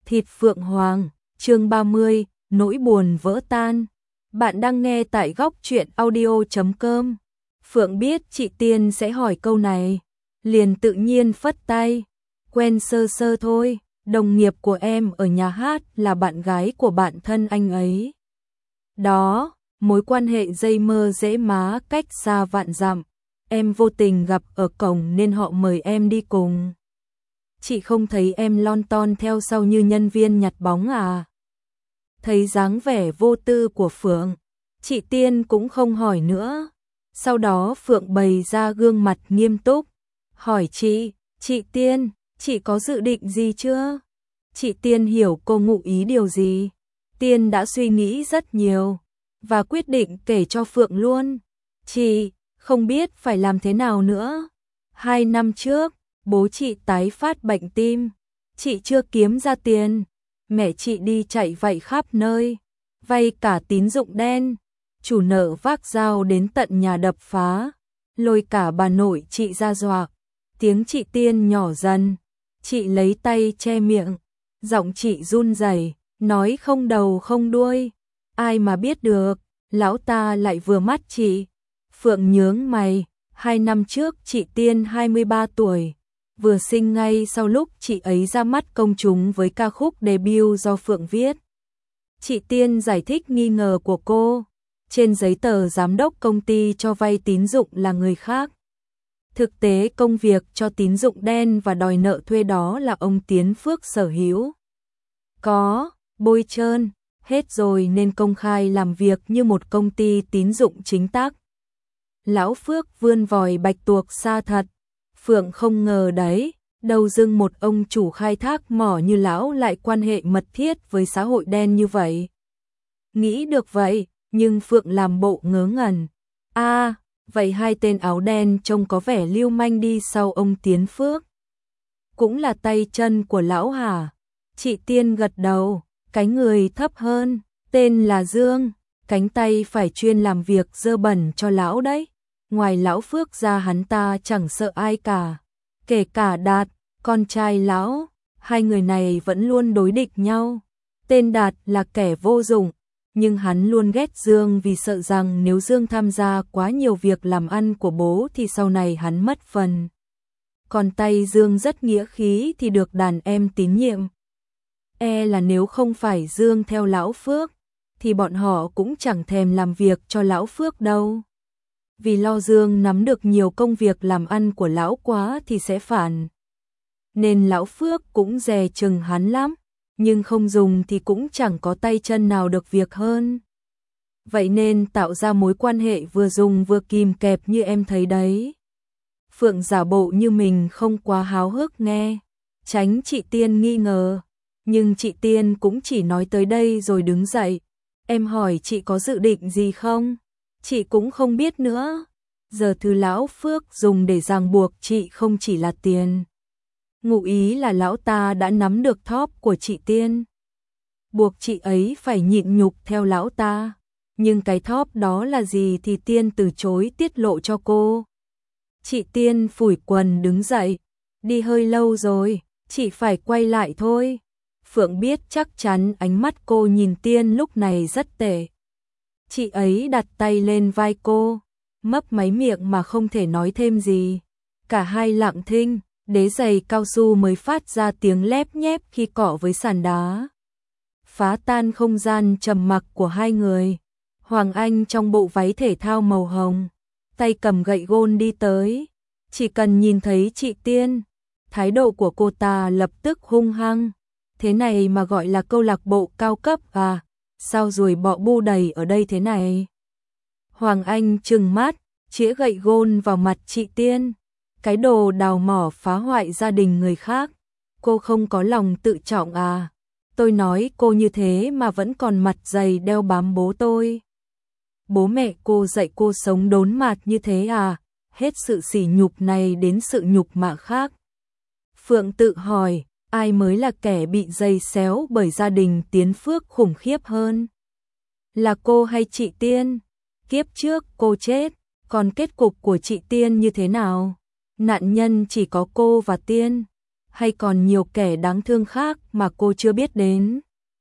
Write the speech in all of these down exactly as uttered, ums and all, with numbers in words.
Thịt Phượng Hoàng, chương ba mươi, nỗi buồn vỡ tan. Bạn đang nghe tại góc truyện audio chấm com. Phượng biết chị Tiên sẽ hỏi câu này, liền tự nhiên phất tay. Quen sơ sơ thôi, đồng nghiệp của em ở nhà hát là bạn gái của bạn thân anh ấy. Đó, mối quan hệ dây mơ dễ má cách xa vạn dặm. Em vô tình gặp ở cổng nên họ mời em đi cùng. Chị không thấy em lon ton theo sau như nhân viên nhặt bóng à? Thấy dáng vẻ vô tư của Phượng, chị Tiên cũng không hỏi nữa. Sau đó Phượng bày ra gương mặt nghiêm túc, hỏi chị, chị Tiên, chị có dự định gì chưa? Chị Tiên hiểu cô ngụ ý điều gì. Tiên đã suy nghĩ rất nhiều, và quyết định kể cho Phượng luôn. Chị, không biết phải làm thế nào nữa. Hai năm trước, bố chị tái phát bệnh tim, chị chưa kiếm ra tiền, mẹ chị đi chạy vạy khắp nơi, vay cả tín dụng đen, chủ nợ vác dao đến tận nhà đập phá, lôi cả bà nội chị ra dọa. Tiếng chị Tiên nhỏ dần, chị lấy tay che miệng, giọng chị run rẩy, nói không đầu không đuôi, ai mà biết được, lão ta lại vừa mắt chị. Phượng nhướng mày, hai năm trước chị Tiên hai mươi ba tuổi, vừa sinh ngay sau lúc chị ấy ra mắt công chúng với ca khúc debut do Phượng viết. Chị Tiên giải thích nghi ngờ của cô, trên giấy tờ giám đốc công ty cho vay tín dụng là người khác. Thực tế công việc cho tín dụng đen và đòi nợ thuê đó là ông Tiến Phước sở hữu. Có, bôi trơn, hết rồi nên công khai làm việc như một công ty tín dụng chính tác. Lão Phước vươn vòi bạch tuộc xa thật. Phượng không ngờ đấy, đầu dưng một ông chủ khai thác mỏ như lão lại quan hệ mật thiết với xã hội đen như vậy. Nghĩ được vậy, nhưng Phượng làm bộ ngớ ngẩn. À, vậy hai tên áo đen trông có vẻ lưu manh đi sau ông Tiến Phước. Cũng là tay chân của lão hả? Chị Tiên gật đầu, cái người thấp hơn, tên là Dương, cánh tay phải chuyên làm việc dơ bẩn cho lão đấy. Ngoài lão Phước ra hắn ta chẳng sợ ai cả, kể cả Đạt, con trai lão, hai người này vẫn luôn đối địch nhau. Tên Đạt là kẻ vô dụng, nhưng hắn luôn ghét Dương vì sợ rằng nếu Dương tham gia quá nhiều việc làm ăn của bố thì sau này hắn mất phần. Còn tay Dương rất nghĩa khí thì được đàn em tín nhiệm. E là nếu không phải Dương theo lão Phước, thì bọn họ cũng chẳng thèm làm việc cho lão Phước đâu. Vì lo Dương nắm được nhiều công việc làm ăn của lão quá thì sẽ phản. Nên lão Phước cũng dè chừng hắn lắm, nhưng không dùng thì cũng chẳng có tay chân nào được việc hơn. Vậy nên tạo ra mối quan hệ vừa dùng vừa kìm kẹp như em thấy đấy. Phượng giả bộ như mình không quá háo hức nghe, tránh chị Tiên nghi ngờ. Nhưng chị Tiên cũng chỉ nói tới đây rồi đứng dậy. Em hỏi chị có dự định gì không? Chị cũng không biết nữa. Giờ thứ lão Phước dùng để ràng buộc chị không chỉ là tiền. Ngụ ý là lão ta đã nắm được thóp của chị Tiên. Buộc chị ấy phải nhịn nhục theo lão ta. Nhưng cái thóp đó là gì thì Tiên từ chối tiết lộ cho cô. Chị Tiên phủi quần đứng dậy. Đi hơi lâu rồi, chị phải quay lại thôi. Phượng biết chắc chắn ánh mắt cô nhìn Tiên lúc này rất tệ. Chị ấy đặt tay lên vai cô, mấp máy miệng mà không thể nói thêm gì. Cả hai lặng thinh, đế giày cao su mới phát ra tiếng lép nhép khi cọ với sàn đá. Phá tan không gian trầm mặc của hai người. Hoàng Anh trong bộ váy thể thao màu hồng, tay cầm gậy gôn đi tới. Chỉ cần nhìn thấy chị Tiên, thái độ của cô ta lập tức hung hăng. Thế này mà gọi là câu lạc bộ cao cấp à? Sao ruồi bọ bu đầy ở đây thế này? Hoàng Anh trừng mắt, chĩa gậy gôn vào mặt chị Tiên. Cái đồ đào mỏ phá hoại gia đình người khác. Cô không có lòng tự trọng à? Tôi nói cô như thế mà vẫn còn mặt dày đeo bám bố tôi. Bố mẹ cô dạy cô sống đốn mạt như thế à? Hết sự sỉ nhục này đến sự nhục mạ khác. Phượng tự hỏi, ai mới là kẻ bị giày xéo bởi gia đình Tiến Phước khủng khiếp hơn? Là cô hay chị Tiên? Kiếp trước cô chết, còn kết cục của chị Tiên như thế nào? Nạn nhân chỉ có cô và Tiên. hay còn nhiều kẻ đáng thương khác mà cô chưa biết đến.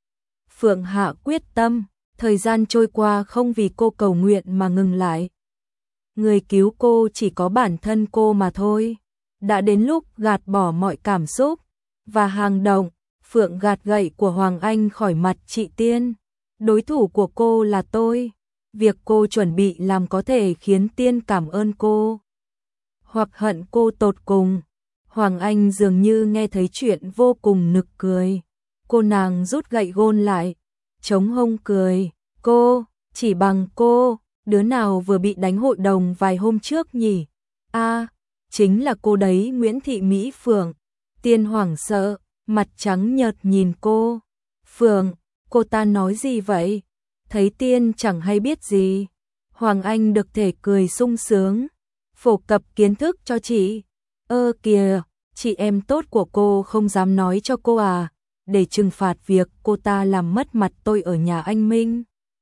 Phượng Hạ quyết tâm, thời gian trôi qua không vì cô cầu nguyện mà ngừng lại. Người cứu cô chỉ có bản thân cô mà thôi. Đã đến lúc gạt bỏ mọi cảm xúc và hành động. Phượng gạt gậy của Hoàng Anh khỏi mặt chị Tiên. Đối thủ của cô là tôi. Việc cô chuẩn bị làm có thể khiến Tiên cảm ơn cô hoặc hận cô tột cùng. Hoàng Anh dường như nghe thấy chuyện vô cùng nực cười. Cô nàng rút gậy gôn lại, chống hông cười. Cô, chỉ bằng cô, đứa nào vừa bị đánh hội đồng vài hôm trước nhỉ? A, à, chính là cô đấy, Nguyễn Thị Mỹ Phượng. Tiên hoảng sợ, mặt trắng nhợt nhìn cô. Phượng, cô ta nói gì vậy? Thấy Tiên chẳng hay biết gì. Hoàng Anh được thể cười sung sướng. Phổ cập kiến thức cho chị. Ơ kìa, chị em tốt của cô không dám nói cho cô à? Để trừng phạt việc cô ta làm mất mặt tôi ở nhà anh Minh.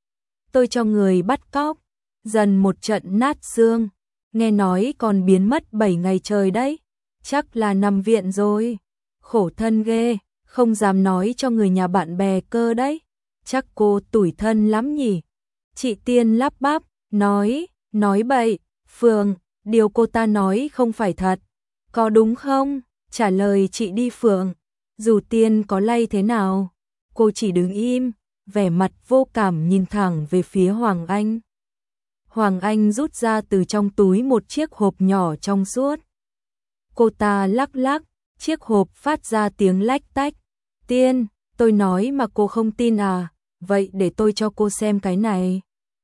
Tôi cho người bắt cóc, dần một trận nát xương. Nghe nói còn biến mất bảy ngày trời đấy. Chắc là nằm viện rồi. Khổ thân ghê, không dám nói cho người nhà bạn bè cơ đấy. Chắc cô tủi thân lắm nhỉ? Chị Tiên lắp bắp, nói, nói bậy. Phượng, điều cô ta nói không phải thật. Có đúng không? Trả lời chị đi Phượng. Dù Tiên có lay thế nào, cô chỉ đứng im, vẻ mặt vô cảm nhìn thẳng về phía Hoàng Anh. Hoàng Anh rút ra từ trong túi một chiếc hộp nhỏ trong suốt. Cô ta lắc lắc, chiếc hộp phát ra tiếng lách tách. Tiên, tôi nói mà cô không tin à? Vậy để tôi cho cô xem cái này.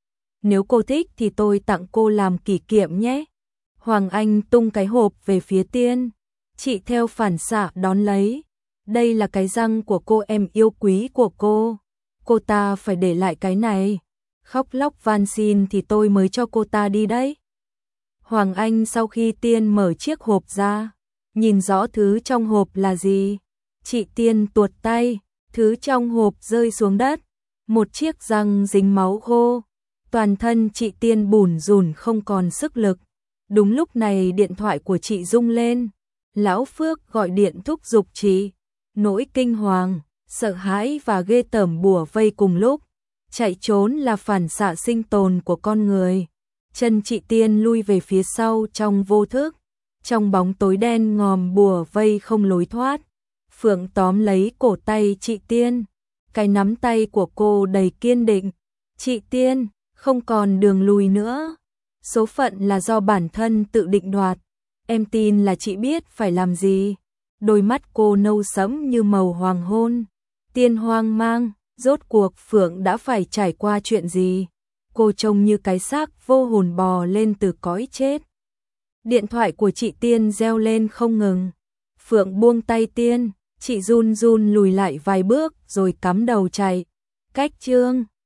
Nếu cô thích thì tôi tặng cô làm kỷ niệm nhé. Hoàng Anh tung cái hộp về phía Tiên. Chị theo phản xạ đón lấy. Đây là cái răng của cô em yêu quý của cô. Cô ta phải để lại cái này. Khóc lóc van xin thì tôi mới cho cô ta đi đấy. Hoàng Anh sau khi Tiên mở chiếc hộp ra, nhìn rõ thứ trong hộp là gì. Chị Tiên tuột tay, thứ trong hộp rơi xuống đất. Một chiếc răng dính máu khô. Toàn thân chị Tiên bủn rủn không còn sức lực. Đúng lúc này điện thoại của chị rung lên. Lão Phước gọi điện thúc giục chị. Nỗi kinh hoàng, sợ hãi và ghê tởm bủa vây cùng lúc. Chạy trốn là phản xạ sinh tồn của con người. Chân chị Tiên lui về phía sau trong vô thức. Trong bóng tối đen ngòm bùa vây không lối thoát. Phượng tóm lấy cổ tay chị Tiên. Cái nắm tay của cô đầy kiên định. Chị Tiên, không còn đường lùi nữa. Số phận là do bản thân tự định đoạt. Em tin là chị biết phải làm gì. Đôi mắt cô nâu sẫm như màu hoàng hôn. Tiên hoang mang, rốt cuộc Phượng đã phải trải qua chuyện gì? Cô trông như cái xác vô hồn bò lên từ cõi chết. Điện thoại của chị Tiên reo lên không ngừng. Phượng buông tay Tiên, chị run run lùi lại vài bước rồi cắm đầu chạy. Cách chương